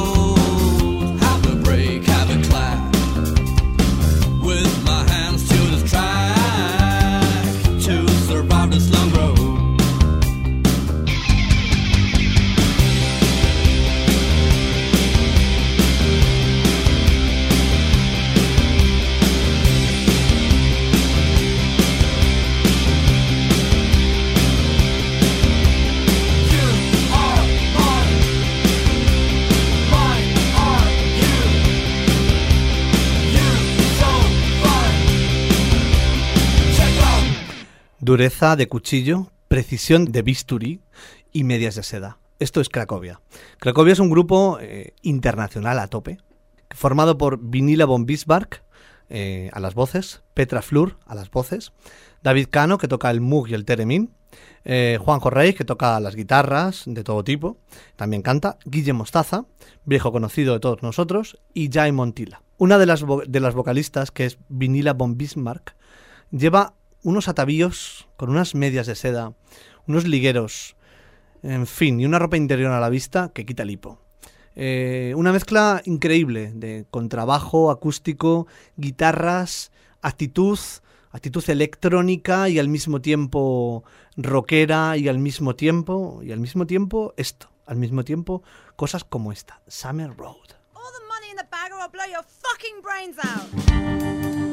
Dureza de cuchillo, precisión de bisturí y medias de seda. Esto es Cracovia. Cracovia es un grupo internacional a tope, formado por Vinila von Bismarck a las voces, Petra Flur a las voces, David Cano, que toca el Moog y el Theremin, Juanjo Reis, que toca las guitarras de todo tipo, también canta, Guille Mostaza, viejo conocido de todos nosotros, y Jai Montilla. Una de las vocalistas, que es Vinila von Bismarck, lleva unos atavíos con unas medias de seda, unos ligueros, en fin, y una ropa interior a la vista que quita el hipo. Una mezcla increíble de contrabajo, acústico, guitarras, actitud electrónica y al mismo tiempo rockera y al mismo tiempo esto, al mismo tiempo cosas como esta, Summer Road. All the money in the bag or I'll blow your fucking brains out.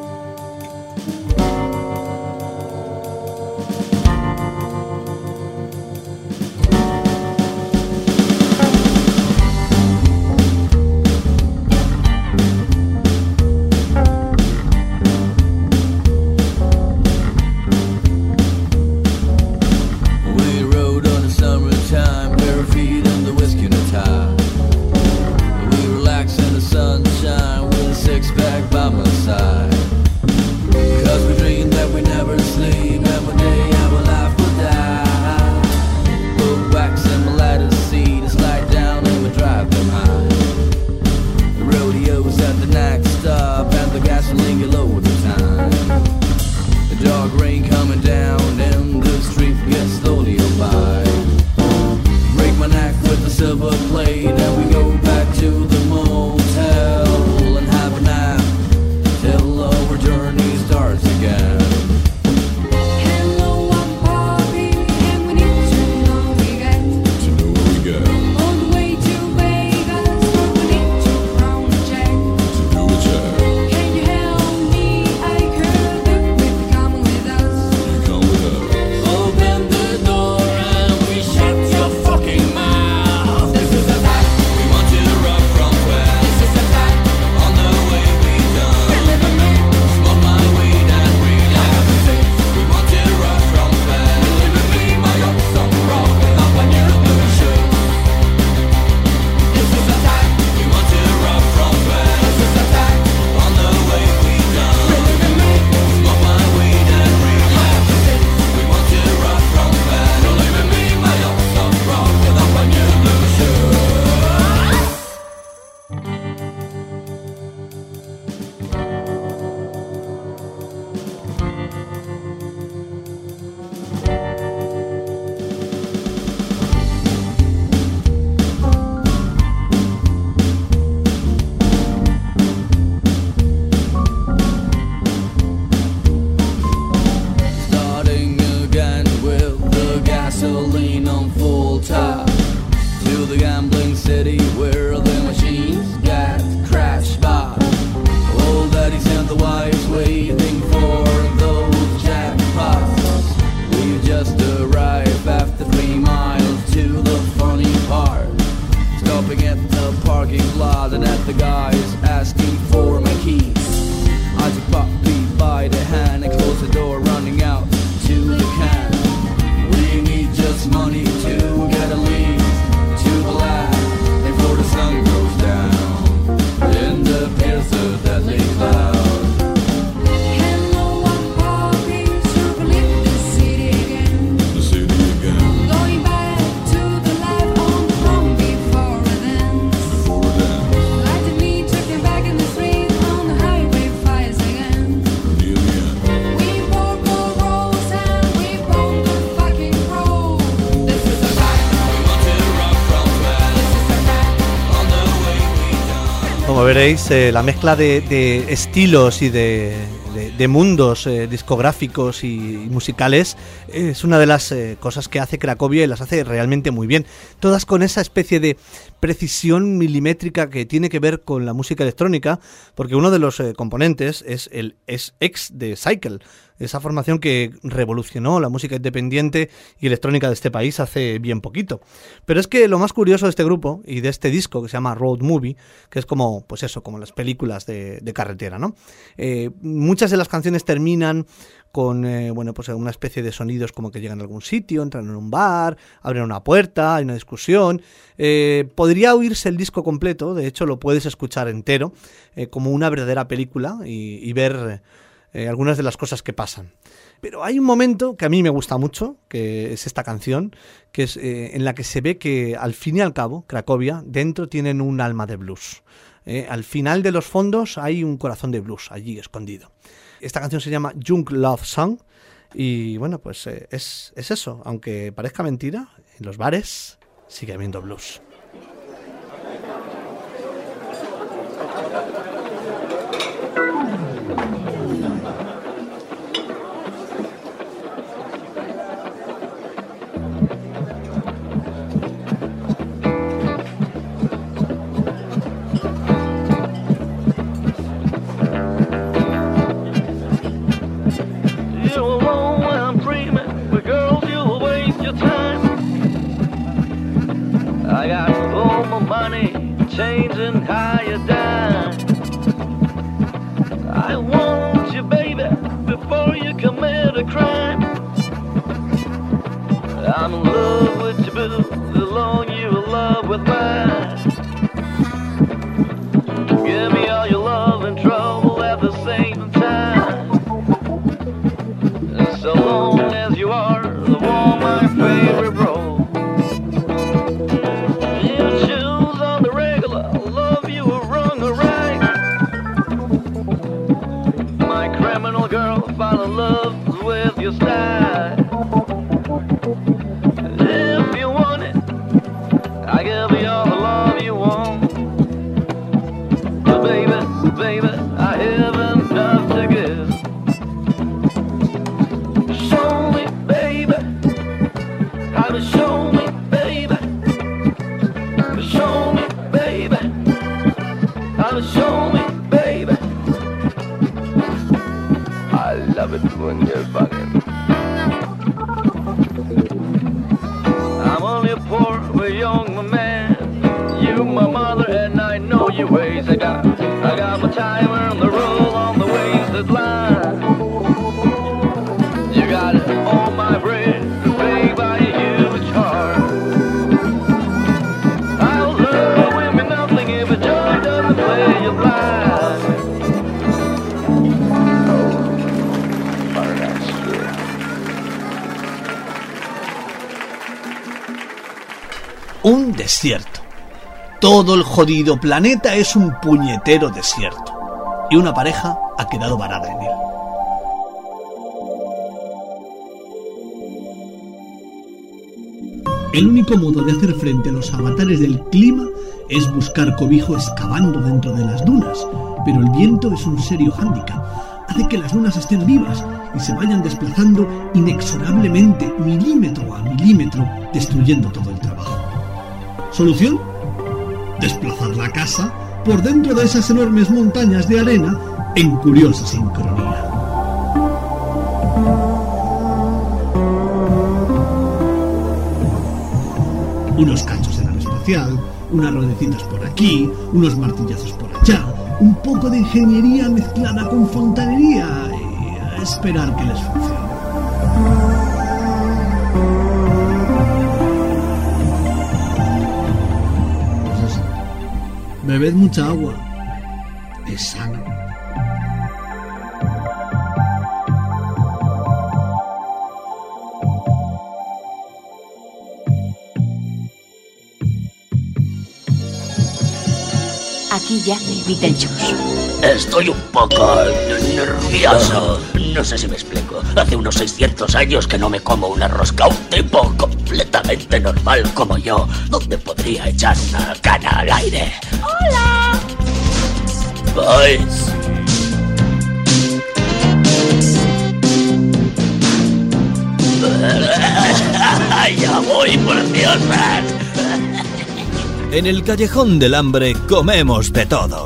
Time, bare feet in the whiskey and a tie. We relax in the sunshine with a six-pack by my side. Cause we dream that we never sleep, and one day our life will die. Put wax in my ladder seat and slide down and we drive them high. The rodeo's at the next stop and the gasoline get low at the time. The dark rain coming down and the street gets slowly by. Break my neck with a silver plate and we go back to the motel and have a nap till our journey starts again. Hello, I'm Bobby, and we need to know we get all the way to Vegas, but we need to round the check. Can you help me? I heard that you've come with us. Open the door and we shut your fucking mouth. This is a fact. We want you to rock from where. This is a fact. On the way we done. Smoke my weed and relax. We want you to rock from where. Live with me, my own song rock. Not when you're losing shoes. This is a fact. We want you to rock from where. This is a fact. On the way we done. Smoke my weed and relax. We want you to rock from where. Live with me, my own song rock. Not when you're losing shoes. Starting again with the gasoline on full top. To the gambling city where the machines get crashed by. Old daddies and the wives waiting for those jackpots. We just arrived after 3 miles to the funny part. Stopping at the parking lot and at the guys asking for my keys. I took Poppy by the hand and closed the door, running out to the can. We need just money to get a lead to the land before the sun goes down. Then appears a deadly cloud. Hello, I'm Bobby, circling the city again. Going back to the life on from before the dance. Like the me tripping back in the street on the highway fires again. We walk all roads and we walk the fucking road. This is a fact. We want to rock from where. This is a fact. On the way we done. Como veréis, la mezcla de estilos y de mundos discográficos y musicales es una de las cosas que hace Cracovia y las hace realmente muy bien. Todas con esa especie de precisión milimétrica que tiene que ver con la música electrónica, porque uno de los componentes es ex de Cycle, esa formación que revolucionó la música independiente y electrónica de este país hace bien poquito. Pero es que lo más curioso de este grupo y de este disco, que se llama Road Movie, que es como, pues eso, como las películas de carretera, ¿no? Muchas de las canciones terminan con bueno, pues una especie de sonidos como que llegan a algún sitio, entran en un bar, abren una puerta, hay una discusión. Podría oírse el disco completo, de hecho lo puedes escuchar entero, como una verdadera película y ver algunas de las cosas que pasan. Pero hay un momento que a mí me gusta mucho, que es esta canción, que es en la que se ve que al fin y al cabo, Cracovia, dentro tienen un alma de blues. Al final de los fondos hay un corazón de blues allí escondido. Esta canción se llama Young Love Song y bueno, pues es eso, aunque parezca mentira, en los bares sigue habiendo blues. I got all my money, changing how you dine. I want you, baby, before you commit a crime. I'm in love with you, boo, the long you in love with mine. Give me all your love and trouble at the same time. So long as you are the one, my favorite role. Fall in love with your style. If you want it, I give you all the love you want. But baby, baby, I have enough to give. Show me, baby, how to show me, baby. Show me, baby, how to show me, baby. I love it when you're bugging. I'm only a poor young man. You my mother and I know your ways. I got my timer and the roll on the wasted line. You got all my bread to pay by a huge heart. I'll love women nothing if a joy doesn't play you blind. Un desierto. Todo el jodido planeta es un puñetero desierto. Y una pareja ha quedado varada en él. El único modo de hacer frente a los avatares del clima es buscar cobijo excavando dentro de las dunas. Pero el viento es un serio hándicap. Hace que las dunas estén vivas y se vayan desplazando inexorablemente, milímetro a milímetro, destruyendo todo el trabajo. ¿Solución? Desplazar la casa por dentro de esas enormes montañas de arena en curiosa sincronía. Unos cachos de nave espacial, unas ruedecitas por aquí, unos martillazos por allá, un poco de ingeniería mezclada con fontanería y a esperar que les funcione. Bebed mucha agua. Es sano. Aquí yace Beetlejuice. Estoy un poco nervioso. No sé si me explico. Hace unos 600 años que no me como una rosca. Un tipo completamente normal como yo, ¿dónde podría echar una cana al aire? ¡Hola! Pues... ya voy, por Dios. En el Callejón del Hambre comemos de todo.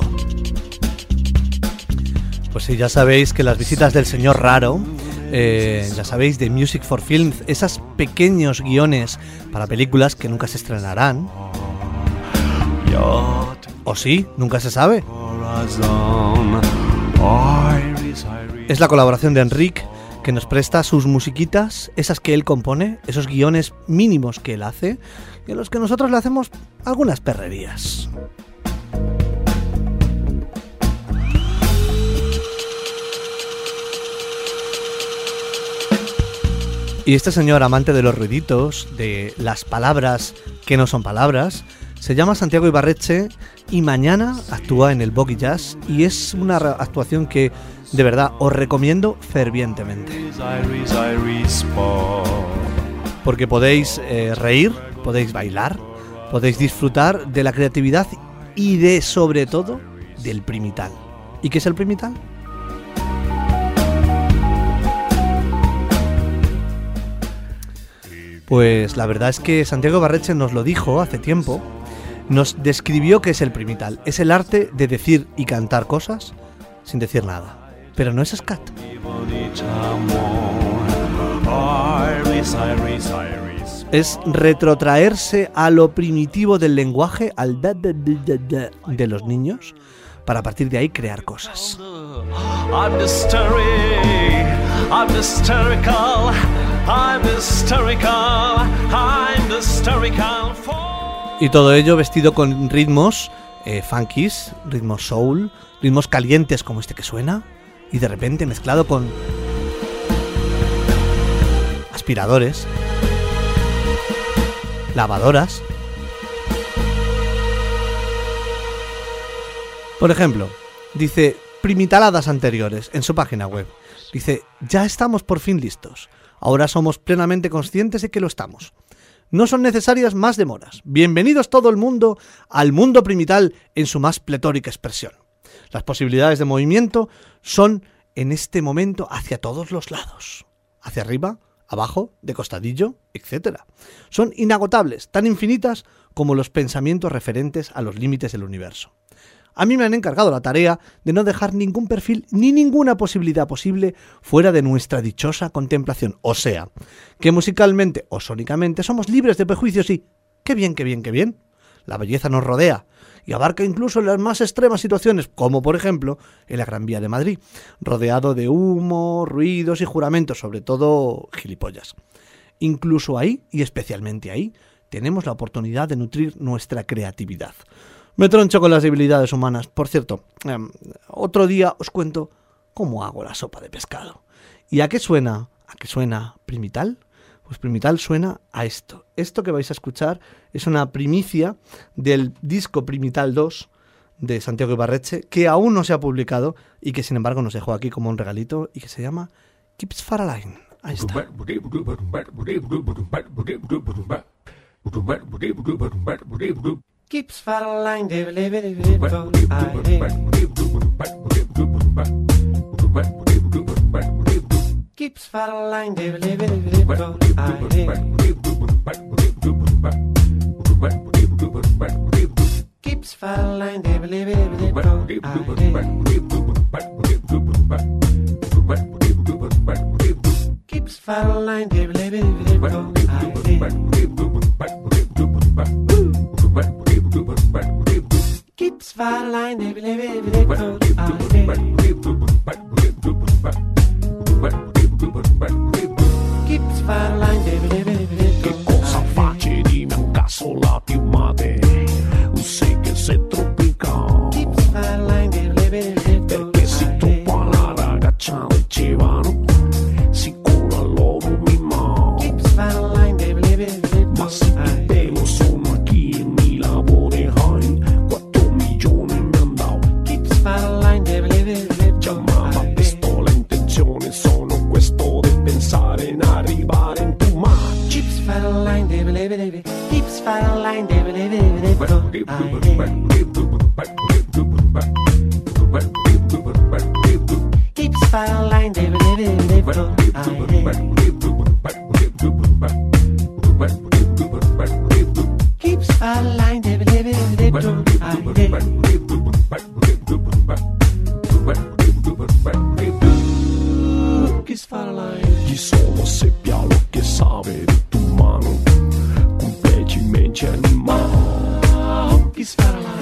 Pues sí, ya sabéis que las visitas del señor Raro, ya sabéis, de Music for Films, esos pequeños guiones para películas que nunca se estrenarán. O sí, nunca se sabe. Es la colaboración de Enrique que nos presta sus musiquitas, esas que él compone, esos guiones mínimos que él hace, y a los que nosotros le hacemos algunas perrerías. Y este señor, amante de los ruiditos, de las palabras que no son palabras, se llama Santiago Ibarretxe y mañana actúa en el Boggy Jazz, y es una actuación que de verdad os recomiendo fervientemente. Porque podéis reír, podéis bailar, podéis disfrutar de la creatividad y de, sobre todo, del primital. ¿Y qué es el primital? Pues la verdad es que Santiago Ibarretxe nos lo dijo hace tiempo, nos describió qué es el primital. Es el arte de decir y cantar cosas sin decir nada. Pero no es scat. Es retrotraerse a lo primitivo del lenguaje, al de los niños, para a partir de ahí crear cosas. I'm hysterical, I'm hysterical, I'm hysterical, I'm hysterical for... Y todo ello vestido con ritmos funkies, ritmos soul, ritmos calientes como este que suena, y de repente mezclado con aspiradores, lavadoras. Por ejemplo, dice primitaladas anteriores en su página web. Dice, ya estamos por fin listos. Ahora somos plenamente conscientes de que lo estamos. No son necesarias más demoras. Bienvenidos todo el mundo al mundo primital en su más pletórica expresión. Las posibilidades de movimiento son en este momento hacia todos los lados. Hacia arriba, abajo, de costadillo, etc. Son inagotables, tan infinitas como los pensamientos referentes a los límites del universo. A mí me han encargado la tarea de no dejar ningún perfil ni ninguna posibilidad posible fuera de nuestra dichosa contemplación. O sea, que musicalmente o sónicamente somos libres de prejuicios y ¡qué bien, qué bien, qué bien! La belleza nos rodea y abarca incluso las más extremas situaciones, como por ejemplo en la Gran Vía de Madrid, rodeado de humo, ruidos y juramentos, sobre todo gilipollas. Incluso ahí, y especialmente ahí, tenemos la oportunidad de nutrir nuestra creatividad. Me troncho con las debilidades humanas. Por cierto, otro día os cuento cómo hago la sopa de pescado. ¿Y a qué suena? ¿A qué suena primital? Pues primital suena a esto. Esto que vais a escuchar es una primicia del disco Primital 2 de Santiago Ibarretxe, que aún no se ha publicado y que sin embargo nos dejó aquí como un regalito y que se llama Keeps Faraline. Ahí está. Keeps Faraline, Keeps Faraline, Keeps Faraline, Keeps Faraline, Keeps Faraline, Keeps Faraline, che cosa face? Dimmi un caso la piumate, sai che sei tropica. Keeps Faraline, perché si trova la ragazza leggevano, sicuro loro mi ma. Keeps Faraline, ma se ti devo sono qui e mi lavorerai, 4 milioni mi han dato. Keeps Faraline, chiamava pistola intenzione, sono questo di pensare in arrivare in tu ma. Keeps Faraline, Keeps Faraline, Keeps Faraline, Keeps Faraline, Chi solo seppia lo che sabe di tu mano, completi mente animale. Keeps Faraline.